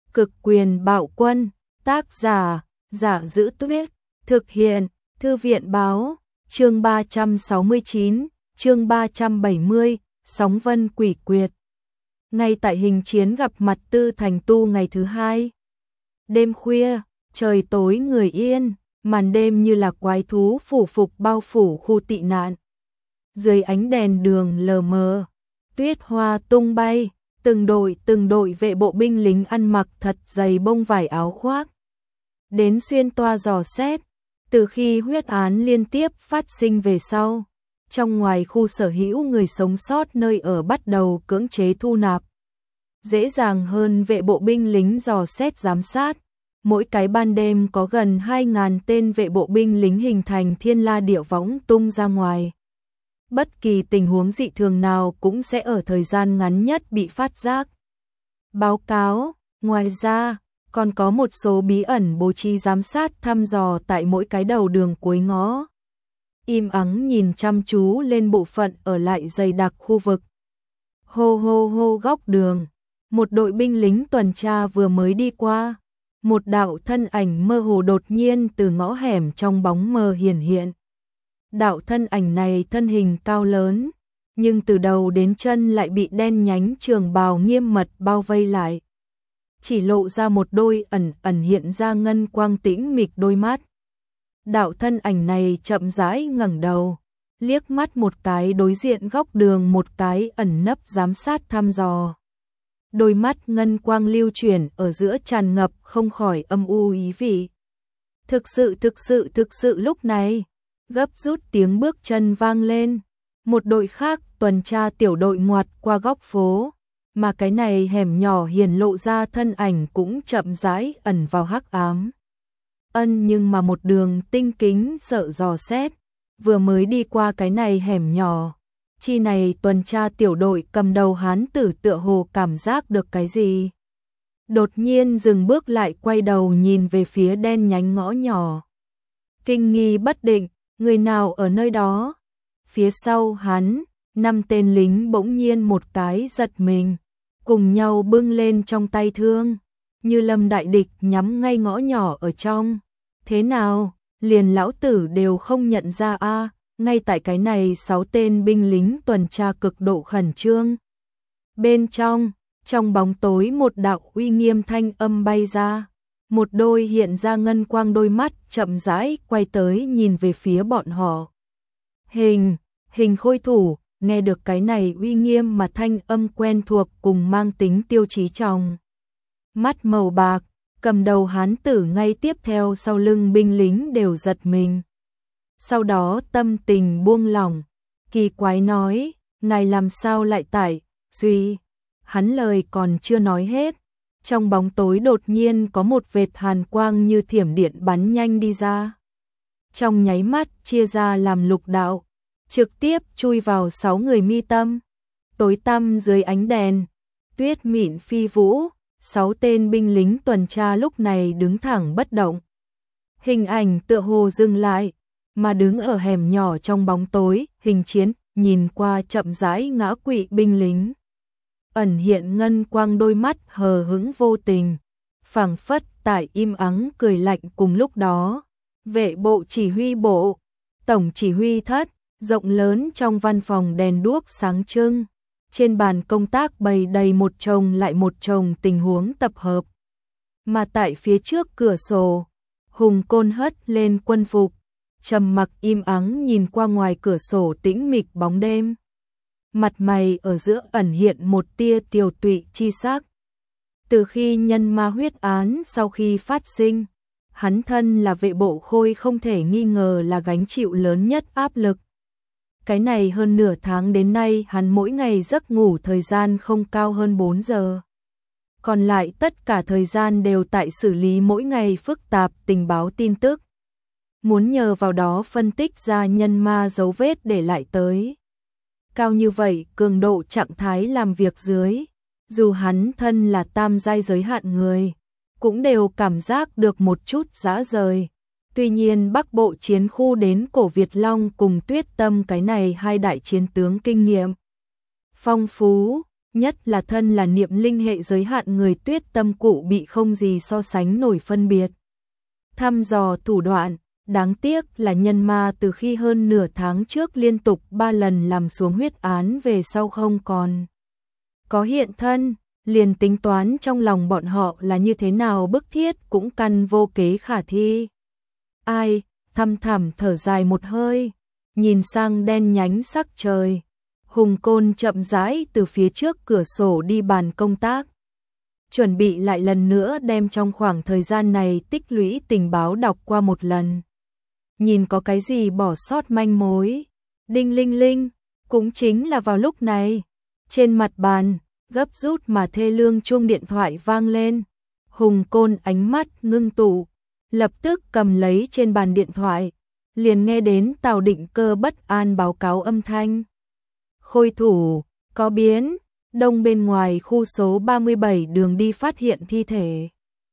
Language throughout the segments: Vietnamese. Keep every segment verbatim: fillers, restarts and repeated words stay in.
Cực quyền bạo quân, tác giả, Giả Giữ Tuyết, thực hiện, Thư viện báo, chương ba trăm sáu mươi chín, chương ba trăm bảy mươi, Sóng Vân Quỷ Quyệt. Ngay tại hình chiến gặp mặt Tư Thành Tu ngày thứ hai. Đêm khuya, trời tối người yên, màn đêm như là quái thú phủ phục bao phủ khu tị nạn. Dưới ánh đèn đường lờ mờ, tuyết hoa tung bay, từng đội từng đội vệ bộ binh lính ăn mặc thật dày bông vải áo khoác. Đến xuyên toa dò xét, từ khi huyết án liên tiếp phát sinh về sau, trong ngoài khu sở hữu người sống sót nơi ở bắt đầu cưỡng chế thu nạp. Dễ dàng hơn vệ bộ binh lính dò xét giám sát, mỗi cái ban đêm có gần hai nghìn tên vệ bộ binh lính hình thành thiên la địa võng tung ra ngoài. Bất kỳ tình huống dị thường nào cũng sẽ ở thời gian ngắn nhất bị phát giác. Báo cáo, ngoài ra, còn có một số bí ẩn bố trí giám sát thăm dò tại mỗi cái đầu đường cuối ngõ. Im ắng nhìn chăm chú lên bộ phận ở lại dày đặc khu vực. Hô hô hô góc đường, một đội binh lính tuần tra vừa mới đi qua. Một đạo thân ảnh mơ hồ đột nhiên từ ngõ hẻm trong bóng mờ hiển hiện. Đạo thân ảnh này thân hình cao lớn, nhưng từ đầu đến chân lại bị đen nhánh trường bào nghiêm mật bao vây lại. Chỉ lộ ra một đôi ẩn ẩn hiện ra ngân quang tĩnh mịch đôi mắt. Đạo thân ảnh này chậm rãi ngẩng đầu, liếc mắt một cái đối diện góc đường một cái ẩn nấp giám sát thăm dò. Đôi mắt ngân quang lưu chuyển ở giữa tràn ngập không khỏi âm u ý vị. Thực sự thực sự thực sự lúc này, gấp rút tiếng bước chân vang lên. Một đội khác tuần tra tiểu đội ngoặt qua góc phố, mà cái này hẻm nhỏ hiển lộ ra thân ảnh cũng chậm rãi ẩn vào hắc ám. Ân nhưng mà một đường tinh kính sợ dò xét, vừa mới đi qua cái này hẻm nhỏ. Chi này tuần tra tiểu đội cầm đầu hán tử tựa hồ cảm giác được cái gì. Đột nhiên dừng bước lại quay đầu nhìn về phía đen nhánh ngõ nhỏ. Kinh nghi bất định, người nào ở nơi đó? Phía sau hắn, năm tên lính bỗng nhiên một cái giật mình, cùng nhau bưng lên trong tay thương, như lâm đại địch nhắm ngay ngõ nhỏ ở trong. Thế nào, liền lão tử đều không nhận ra a. Ngay tại cái này sáu tên binh lính tuần tra cực độ khẩn trương. Bên trong, trong bóng tối một đạo uy nghiêm thanh âm bay ra, một đôi hiện ra ngân quang đôi mắt chậm rãi quay tới nhìn về phía bọn họ. Hình, hình khôi thủ, nghe được cái này uy nghiêm mà thanh âm quen thuộc cùng mang tính tiêu chí trong. Mắt màu bạc, cầm đầu hán tử ngay tiếp theo sau lưng binh lính đều giật mình. Sau đó tâm tình buông lỏng, kỳ quái nói, ngài làm sao lại tại, Duy. Hắn lời còn chưa nói hết, trong bóng tối đột nhiên có một vệt hàn quang như thiểm điện bắn nhanh đi ra. Trong nháy mắt chia ra làm lục đạo, trực tiếp chui vào sáu người mi tâm. Tối tăm dưới ánh đèn, tuyết mịn phi vũ, sáu tên binh lính tuần tra lúc này đứng thẳng bất động. Hình ảnh tựa hồ dừng lại, mà đứng ở hẻm nhỏ trong bóng tối, hình chiến, nhìn qua chậm rãi ngã quỵ binh lính. Ẩn hiện ngân quang đôi mắt hờ hững vô tình, phảng phất tại im ắng cười lạnh cùng lúc đó. Vệ bộ chỉ huy bộ, tổng chỉ huy thất, rộng lớn trong văn phòng đèn đuốc sáng trưng. Trên bàn công tác bày đầy một chồng lại một chồng tình huống tập hợp. Mà tại phía trước cửa sổ, Hùng Côn hất lên quân phục, trầm mặc im ắng nhìn qua ngoài cửa sổ tĩnh mịch bóng đêm. Mặt mày ở giữa ẩn hiện một tia tiều tụy chi sắc. Từ khi nhân ma huyết án sau khi phát sinh, hắn thân là vệ bộ khôi không thể nghi ngờ là gánh chịu lớn nhất áp lực. Cái này hơn nửa tháng đến nay hắn mỗi ngày giấc ngủ thời gian không cao hơn bốn giờ. Còn lại tất cả thời gian đều tại xử lý mỗi ngày phức tạp tình báo tin tức. Muốn nhờ vào đó phân tích ra nhân ma dấu vết để lại tới. Cao như vậy cường độ trạng thái làm việc dưới, dù hắn thân là tam giai giới hạn người, cũng đều cảm giác được một chút dã rời. Tuy nhiên Bắc Bộ chiến khu đến cổ Việt Long cùng Tuyết Tâm cái này hai đại chiến tướng kinh nghiệm phong phú, nhất là thân là niệm linh hệ giới hạn người Tuyết Tâm cụ bị không gì so sánh nổi phân biệt. Thăm dò thủ đoạn, đáng tiếc là nhân ma từ khi hơn nửa tháng trước liên tục ba lần làm xuống huyết án về sau không còn có hiện thân, liền tính toán trong lòng bọn họ là như thế nào bức thiết cũng căn vô kế khả thi. Ai, thăm thẳm thở dài một hơi, nhìn sang đen nhánh sắc trời, Hùng Côn chậm rãi từ phía trước cửa sổ đi bàn công tác. Chuẩn bị lại lần nữa đem trong khoảng thời gian này tích lũy tình báo đọc qua một lần. Nhìn có cái gì bỏ sót manh mối. Đinh linh linh, cũng chính là vào lúc này, trên mặt bàn, gấp rút mà thê lương chuông điện thoại vang lên. Hùng Côn ánh mắt ngưng tụ, lập tức cầm lấy trên bàn điện thoại, liền nghe đến Tào Định Cơ bất an báo cáo âm thanh. Khôi thủ, có biến, đông bên ngoài khu số ba mươi bảy đường đi phát hiện thi thể.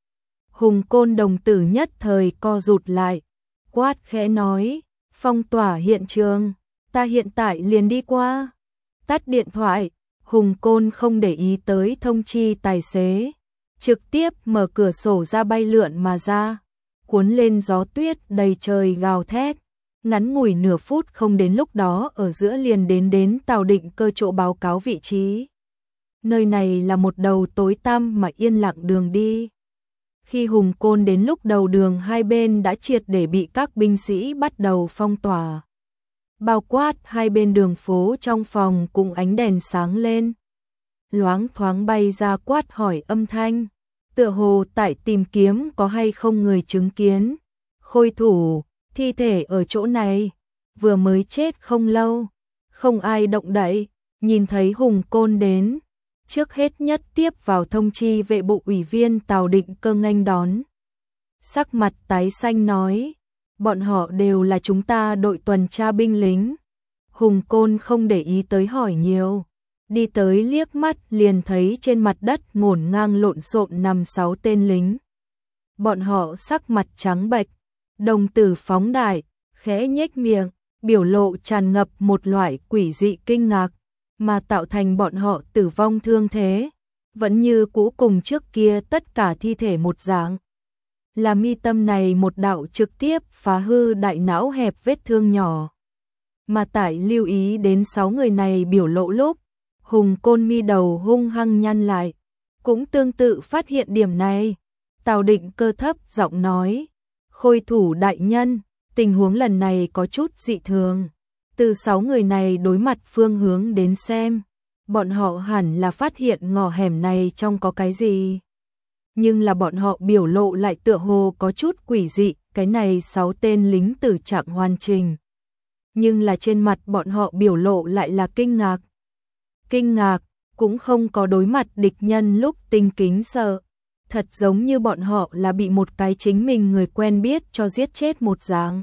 Hùng Côn đồng tử nhất thời co rụt lại, quát khẽ nói, phong tỏa hiện trường, ta hiện tại liền đi qua. Tắt điện thoại, Hùng Côn không để ý tới thông chi tài xế, trực tiếp mở cửa sổ ra bay lượn mà ra, cuốn lên gió tuyết đầy trời gào thét. Ngắn ngủi nửa phút không đến lúc đó ở giữa liền đến đến Tào Định Cơ chỗ báo cáo vị trí. Nơi này là một đầu tối tăm mà yên lặng đường đi. Khi Hùng Côn đến lúc đầu đường hai bên đã triệt để bị các binh sĩ bắt đầu phong tỏa. Bao quát hai bên đường phố trong phòng cùng ánh đèn sáng lên. Loáng thoáng bay ra quát hỏi âm thanh, tựa hồ tại tìm kiếm có hay không người chứng kiến. Khôi thủ, thi thể ở chỗ này, vừa mới chết không lâu, không ai động đậy, nhìn thấy Hùng Côn đến, trước hết nhất tiếp vào thông chi vệ bộ ủy viên Tào Định Cơ nghênh đón. Sắc mặt tái xanh nói, bọn họ đều là chúng ta đội tuần tra binh lính. Hùng Côn không để ý tới hỏi nhiều, đi tới liếc mắt liền thấy trên mặt đất ngổn ngang lộn xộn nằm sáu tên lính. Bọn họ sắc mặt trắng bệch, đồng tử phóng đại, khẽ nhếch miệng, biểu lộ tràn ngập một loại quỷ dị kinh ngạc, mà tạo thành bọn họ tử vong thương thế, vẫn như cũ cùng trước kia tất cả thi thể một dạng. Là mi tâm này một đạo trực tiếp phá hư đại não hẹp vết thương nhỏ. Mà tại lưu ý đến sáu người này biểu lộ lúc, Hùng Côn mi đầu hung hăng nhăn lại, cũng tương tự phát hiện điểm này. Tào Định Cơ thấp giọng nói, Khôi thủ đại nhân, tình huống lần này có chút dị thường. Từ sáu người này đối mặt phương hướng đến xem, bọn họ hẳn là phát hiện ngõ hẻm này trong có cái gì. Nhưng là bọn họ biểu lộ lại tựa hồ có chút quỷ dị, cái này sáu tên lính tử trạng hoàn chỉnh. Nhưng là trên mặt bọn họ biểu lộ lại là kinh ngạc. Kinh ngạc, cũng không có đối mặt địch nhân lúc tinh kính sợ. Thật giống như bọn họ là bị một cái chính mình người quen biết cho giết chết một dạng.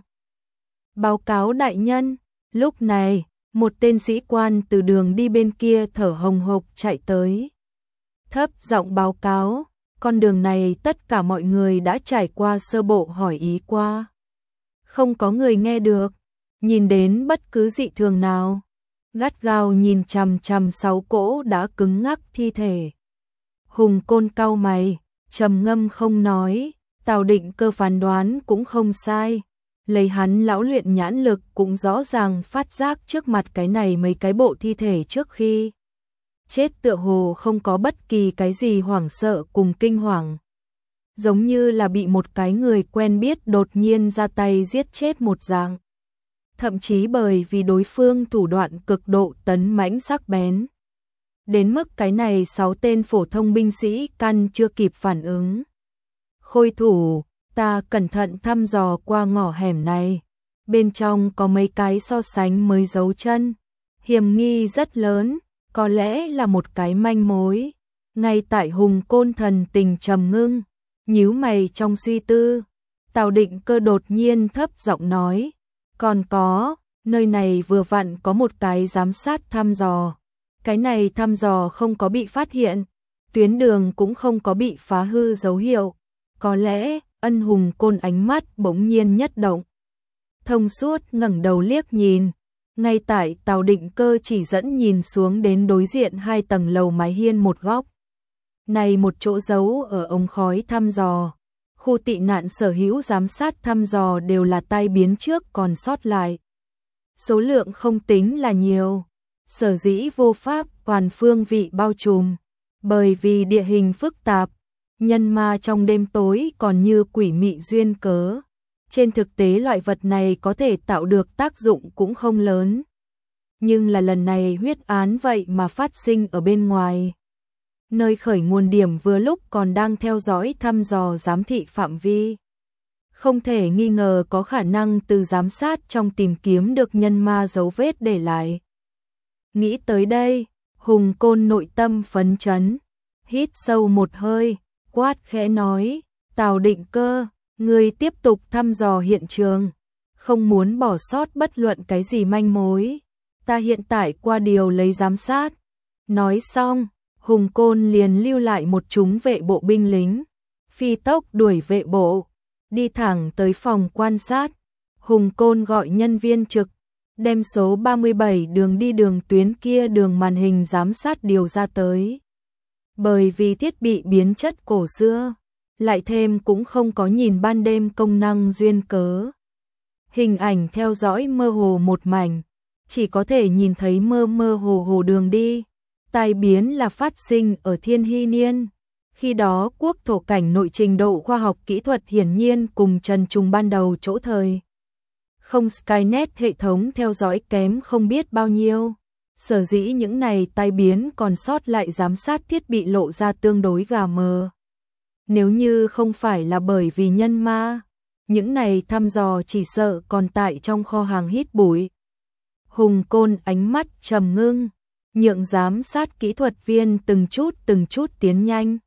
Báo cáo đại nhân, lúc này, một tên sĩ quan từ đường đi bên kia thở hồng hộc chạy tới. Thấp giọng báo cáo, con đường này tất cả mọi người đã trải qua sơ bộ hỏi ý qua. Không có người nghe được, nhìn đến bất cứ dị thường nào. Gắt gao nhìn chằm chằm sáu cỗ đã cứng ngắc thi thể. Hùng Côn cau mày, trầm ngâm không nói, Tào Định Cơ phán đoán cũng không sai. Lấy hắn lão luyện nhãn lực cũng rõ ràng phát giác trước mặt cái này mấy cái bộ thi thể trước khi chết tựa hồ không có bất kỳ cái gì hoảng sợ cùng kinh hoàng. Giống như là bị một cái người quen biết đột nhiên ra tay giết chết một dạng. Thậm chí bởi vì đối phương thủ đoạn cực độ tấn mãnh sắc bén. Đến mức cái này sáu tên phổ thông binh sĩ căn chưa kịp phản ứng. Khôi thủ, ta cẩn thận thăm dò qua ngõ hẻm này. Bên trong có mấy cái so sánh mới dấu chân. Hiểm nghi rất lớn, có lẽ là một cái manh mối. Ngay tại Hùng Côn thần tình trầm ngưng, nhíu mày trong suy tư. Tào Định Cơ đột nhiên thấp giọng nói. Còn có, nơi này vừa vặn có một cái giám sát thăm dò. Cái này thăm dò không có bị phát hiện, tuyến đường cũng không có bị phá hư dấu hiệu. Có lẽ, Ân Hùng Côn ánh mắt bỗng nhiên nhất động. Thông suốt ngẩng đầu liếc nhìn, Ngay tại Tào Định Cơ chỉ dẫn nhìn xuống đến đối diện hai tầng lầu mái hiên một góc. Này một chỗ giấu ở ống khói thăm dò. Khu tị nạn sở hữu giám sát thăm dò đều là tai biến trước còn sót lại. Số lượng không tính là nhiều. Sở dĩ vô pháp toàn phương vị bao trùm. Bởi vì địa hình phức tạp, nhân ma trong đêm tối còn như quỷ mị duyên cớ. Trên thực tế loại vật này có thể tạo được tác dụng cũng không lớn. Nhưng là lần này huyết án vậy mà phát sinh ở bên ngoài. Nơi khởi nguồn điểm vừa lúc còn đang theo dõi thăm dò giám thị phạm vi. Không thể nghi ngờ có khả năng từ giám sát trong tìm kiếm được nhân ma dấu vết để lại. Nghĩ tới đây, Hùng Côn nội tâm phấn chấn, hít sâu một hơi, quát khẽ nói, Tào Định Cơ, ngươi tiếp tục thăm dò hiện trường, không muốn bỏ sót bất luận cái gì manh mối. Ta hiện tại qua điều lấy giám sát. Nói xong, Hùng Côn liền lưu lại một chúng vệ bộ binh lính, phi tốc đuổi vệ bộ, đi thẳng tới phòng quan sát. Hùng Côn gọi nhân viên trực, đem số ba mươi bảy đường đi đường tuyến kia đường màn hình giám sát điều ra tới. Bởi vì thiết bị biến chất cổ xưa, lại thêm cũng không có nhìn ban đêm công năng duyên cớ. Hình ảnh theo dõi mơ hồ một mảnh, chỉ có thể nhìn thấy mơ mơ hồ hồ đường đi. Tai biến là phát sinh ở Thiên Hy Niên. Khi đó quốc thổ cảnh nội trình độ khoa học kỹ thuật hiển nhiên cùng Trần Trùng ban đầu chỗ thời. Không Skynet hệ thống theo dõi kém không biết bao nhiêu. Sở dĩ những này tai biến còn sót lại giám sát thiết bị lộ ra tương đối gà mờ. Nếu như không phải là bởi vì nhân ma, những này thăm dò chỉ sợ còn tại trong kho hàng hít bụi. Hùng Côn ánh mắt trầm ngưng, nhượng giám sát kỹ thuật viên từng chút từng chút tiến nhanh.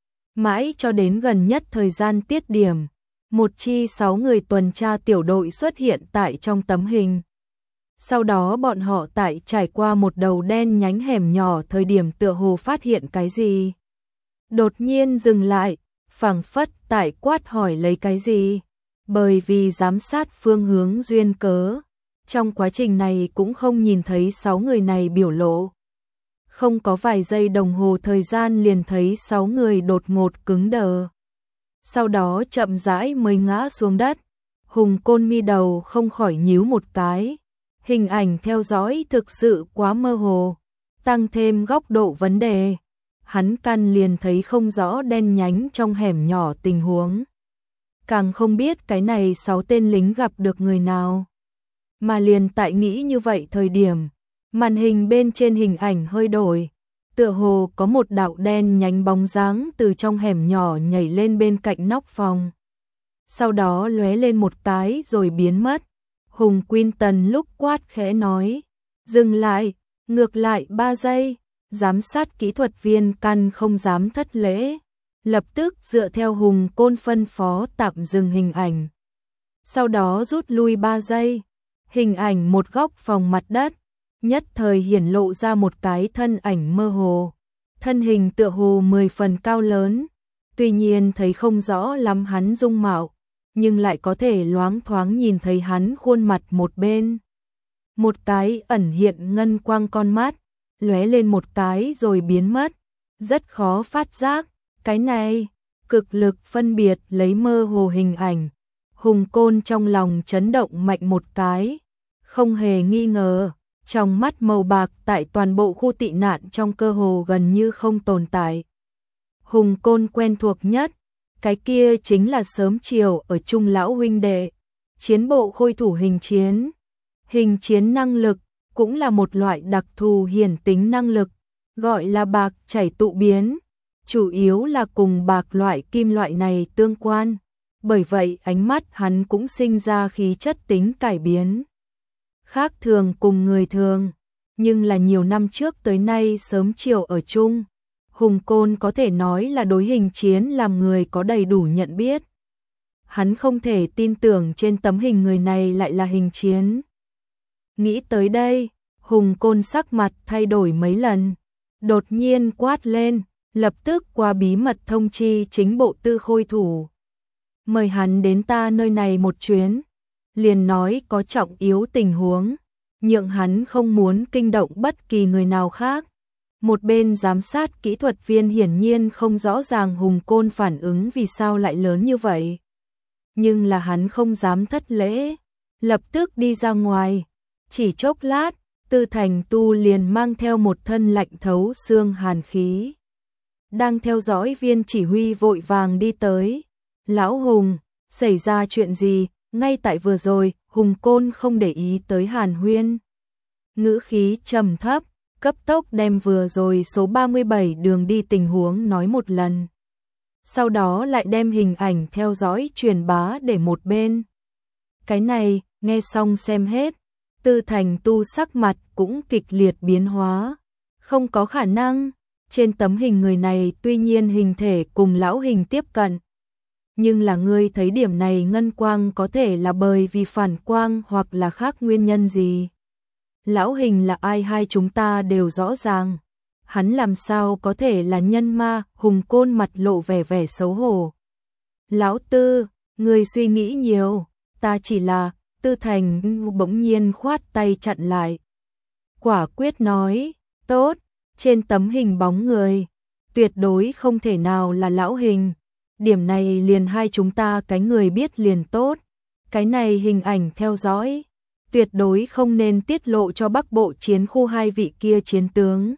Mãi cho đến gần nhất thời gian tiết điểm, một chi sáu người tuần tra tiểu đội xuất hiện tại trong tấm hình. Sau đó bọn họ tại trải qua một đầu đen nhánh hẻm nhỏ thời điểm tựa hồ phát hiện cái gì. Đột nhiên dừng lại, phảng phất tại quát hỏi lấy cái gì. Bởi vì giám sát phương hướng duyên cớ, trong quá trình này cũng không nhìn thấy sáu người này biểu lộ. Không có vài giây đồng hồ thời gian liền thấy sáu người đột ngột cứng đờ. Sau đó chậm rãi mới ngã xuống đất. Hùng Côn mi đầu không khỏi nhíu một cái. Hình ảnh theo dõi thực sự quá mơ hồ, tăng thêm góc độ vấn đề. Hắn căn liền thấy không rõ đen nhánh trong hẻm nhỏ tình huống. Càng không biết cái này sáu tên lính gặp được người nào. Mà liền tại nghĩ như vậy thời điểm, màn hình bên trên hình ảnh hơi đổi, tựa hồ có một đạo đen nhánh bóng dáng từ trong hẻm nhỏ nhảy lên bên cạnh nóc phòng. Sau đó lóe lên một cái rồi biến mất. Hùng Quinton lúc quát khẽ nói, dừng lại, ngược lại ba giây, giám sát kỹ thuật viên căn không dám thất lễ, lập tức dựa theo Hùng Côn phân phó tạm dừng hình ảnh. Sau đó rút lui ba giây, hình ảnh một góc phòng mặt đất, nhất thời hiển lộ ra một cái thân ảnh mơ hồ, thân hình tựa hồ mười phần cao lớn, tuy nhiên thấy không rõ lắm hắn dung mạo, nhưng lại có thể loáng thoáng nhìn thấy hắn khuôn mặt một bên. Một cái ẩn hiện ngân quang con mắt, lóe lên một cái rồi biến mất, rất khó phát giác, cái này, cực lực phân biệt lấy mơ hồ hình ảnh. Hùng Côn trong lòng chấn động mạnh một cái, không hề nghi ngờ, trong mắt màu bạc tại toàn bộ khu tị nạn trong cơ hồ gần như không tồn tại. Hùng Côn quen thuộc nhất, cái kia chính là sớm chiều ở Trung lão huynh đệ, chiến bộ khôi thủ hình chiến. Hình chiến năng lực cũng là một loại đặc thù hiển tính năng lực, gọi là bạc chảy tụ biến, chủ yếu là cùng bạc loại kim loại này tương quan, bởi vậy ánh mắt hắn cũng sinh ra khí chất tính cải biến. Khác thường cùng người thường, nhưng là nhiều năm trước tới nay sớm chiều ở chung, Hùng Côn có thể nói là đối hình chiến làm người có đầy đủ nhận biết. Hắn không thể tin tưởng trên tấm hình người này lại là hình chiến. Nghĩ tới đây, Hùng Côn sắc mặt thay đổi mấy lần, đột nhiên quát lên, lập tức qua bí mật thông chi chính bộ tư khôi thủ. Mời hắn đến ta nơi này một chuyến, liền nói có trọng yếu tình huống, nhượng hắn không muốn kinh động bất kỳ người nào khác. Một bên giám sát kỹ thuật viên hiển nhiên không rõ ràng Hùng Côn phản ứng vì sao lại lớn như vậy. Nhưng là hắn không dám thất lễ, lập tức đi ra ngoài. Chỉ chốc lát, Tư Thành Tu liền mang theo một thân lạnh thấu xương hàn khí. Đang theo dõi viên chỉ huy vội vàng đi tới. Lão Hùng, xảy ra chuyện gì? Ngay tại vừa rồi, Hùng Côn không để ý tới Hàn Huyên. Ngữ khí trầm thấp, cấp tốc đem vừa rồi số ba mươi bảy đường đi tình huống nói một lần. Sau đó lại đem hình ảnh theo dõi truyền bá để một bên. Cái này, nghe xong xem hết, Tư Thành Tu sắc mặt cũng kịch liệt biến hóa. Không có khả năng, trên tấm hình người này tuy nhiên hình thể cùng lão Hình tiếp cận. Nhưng là ngươi thấy điểm này ngân quang có thể là bởi vì phản quang hoặc là khác nguyên nhân gì. Lão Hình là ai hai chúng ta đều rõ ràng. Hắn làm sao có thể là nhân ma? Hùng Côn mặt lộ vẻ vẻ xấu hổ. Lão Tư, ngươi suy nghĩ nhiều, ta chỉ là... Tư Thành bỗng nhiên khoát tay chặn lại. Quả quyết nói, tốt, trên tấm hình bóng người, tuyệt đối không thể nào là lão Hình. Điểm này liền hai chúng ta cái người biết liền tốt. Cái này hình ảnh theo dõi, tuyệt đối không nên tiết lộ cho Bắc Bộ chiến khu hai vị kia chiến tướng.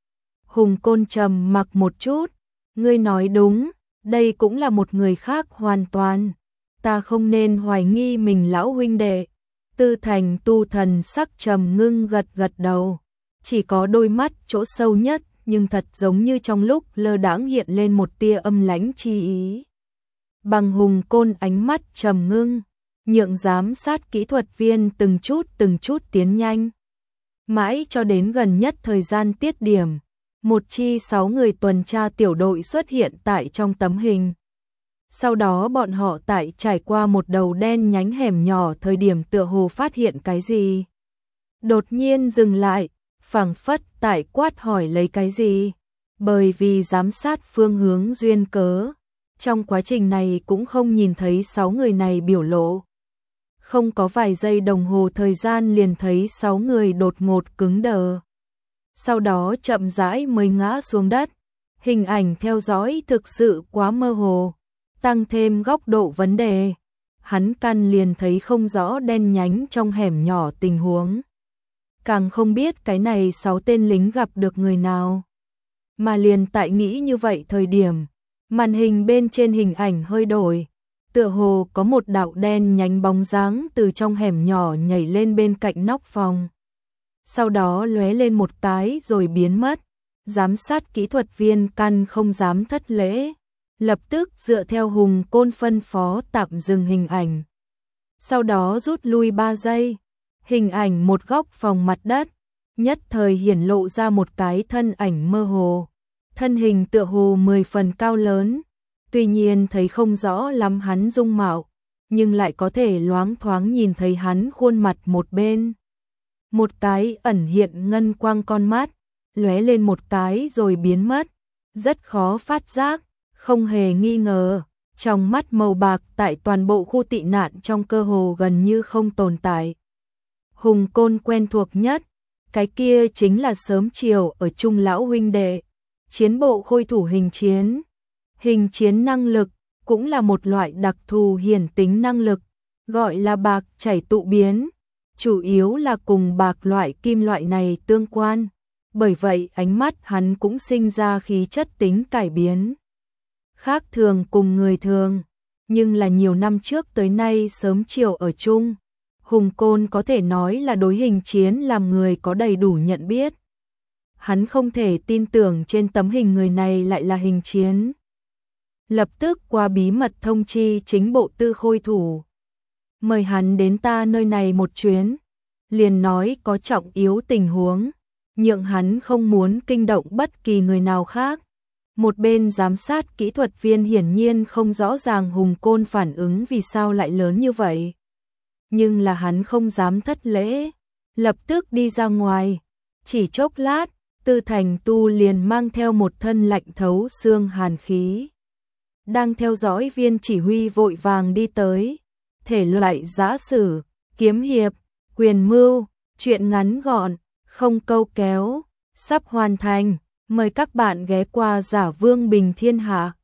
Hùng Côn trầm mặc một chút, ngươi nói đúng, đây cũng là một người khác hoàn toàn. Ta không nên hoài nghi mình lão huynh đệ. Tư Thành Tu thần sắc trầm ngưng gật gật đầu. Chỉ có đôi mắt chỗ sâu nhất, nhưng thật giống như trong lúc lơ đãng hiện lên một tia âm lãnh chi ý. Bằng Hùng Côn ánh mắt trầm ngưng, nhượng giám sát kỹ thuật viên từng chút từng chút tiến nhanh. Mãi cho đến gần nhất thời gian tiết điểm, một chi sáu người tuần tra tiểu đội xuất hiện tại trong tấm hình. Sau đó bọn họ tại trải qua một đầu đen nhánh hẻm nhỏ thời điểm tựa hồ phát hiện cái gì. Đột nhiên dừng lại, phảng phất tại quát hỏi lấy cái gì. Bởi vì giám sát phương hướng duyên cớ, trong quá trình này cũng không nhìn thấy sáu người này biểu lộ. Không có vài giây đồng hồ thời gian liền thấy sáu người đột ngột cứng đờ. Sau đó chậm rãi mới ngã xuống đất. Hình ảnh theo dõi thực sự quá mơ hồ. Tăng thêm góc độ vấn đề, hắn căn liền thấy không rõ đen nhánh trong hẻm nhỏ tình huống. Càng không biết cái này sáu tên lính gặp được người nào. Mà liền tại nghĩ như vậy thời điểm, màn hình bên trên hình ảnh hơi đổi. Tựa hồ có một đạo đen nhánh bóng dáng từ trong hẻm nhỏ nhảy lên bên cạnh nóc phòng. Sau đó lóe lên một cái rồi biến mất. Giám sát kỹ thuật viên căn không dám thất lễ. Lập tức dựa theo Hùng Côn phân phó tạm dừng hình ảnh. Sau đó rút lui ba giây. Hình ảnh một góc phòng mặt đất, nhất thời hiển lộ ra một cái thân ảnh mơ hồ. Thân hình tựa hồ mười phần cao lớn, tuy nhiên thấy không rõ lắm hắn dung mạo, nhưng lại có thể loáng thoáng nhìn thấy hắn khuôn mặt một bên. Một cái ẩn hiện ngân quang con mắt, lóe lên một cái rồi biến mất, rất khó phát giác. Không hề nghi ngờ, trong mắt màu bạc tại toàn bộ khu tị nạn trong cơ hồ gần như không tồn tại. Hùng Côn quen thuộc nhất, cái kia chính là sớm chiều ở chung lão huynh đệ, chiến bộ khôi thủ hình chiến. Hình chiến năng lực cũng là một loại đặc thù hiển tính năng lực, gọi là bạc chảy tụ biến, chủ yếu là cùng bạc loại kim loại này tương quan. Bởi vậy ánh mắt hắn cũng sinh ra khí chất tính cải biến. Khác thường cùng người thường, nhưng là nhiều năm trước tới nay sớm chiều ở chung, Hùng Côn có thể nói là đối hình chiến làm người có đầy đủ nhận biết. Hắn không thể tin tưởng trên tấm hình người này lại là hình chiến. Lập tức qua bí mật thông chi chính bộ tư khôi thủ. Mời hắn đến ta nơi này một chuyến, liền nói có trọng yếu tình huống, nhượng hắn không muốn kinh động bất kỳ người nào khác. Một bên giám sát kỹ thuật viên hiển nhiên không rõ ràng Hùng Côn phản ứng vì sao lại lớn như vậy. Nhưng là hắn không dám thất lễ, lập tức đi ra ngoài. Chỉ chốc lát, Tư Thành Tu liền mang theo một thân lạnh thấu xương hàn khí. Đang theo dõi viên chỉ huy vội vàng đi tới. Thể loại giã sử, kiếm hiệp, quyền mưu, Chuyện ngắn gọn, không câu kéo, sắp hoàn thành. Mời các bạn ghé qua Giả Vương Bình Thiên Hạ.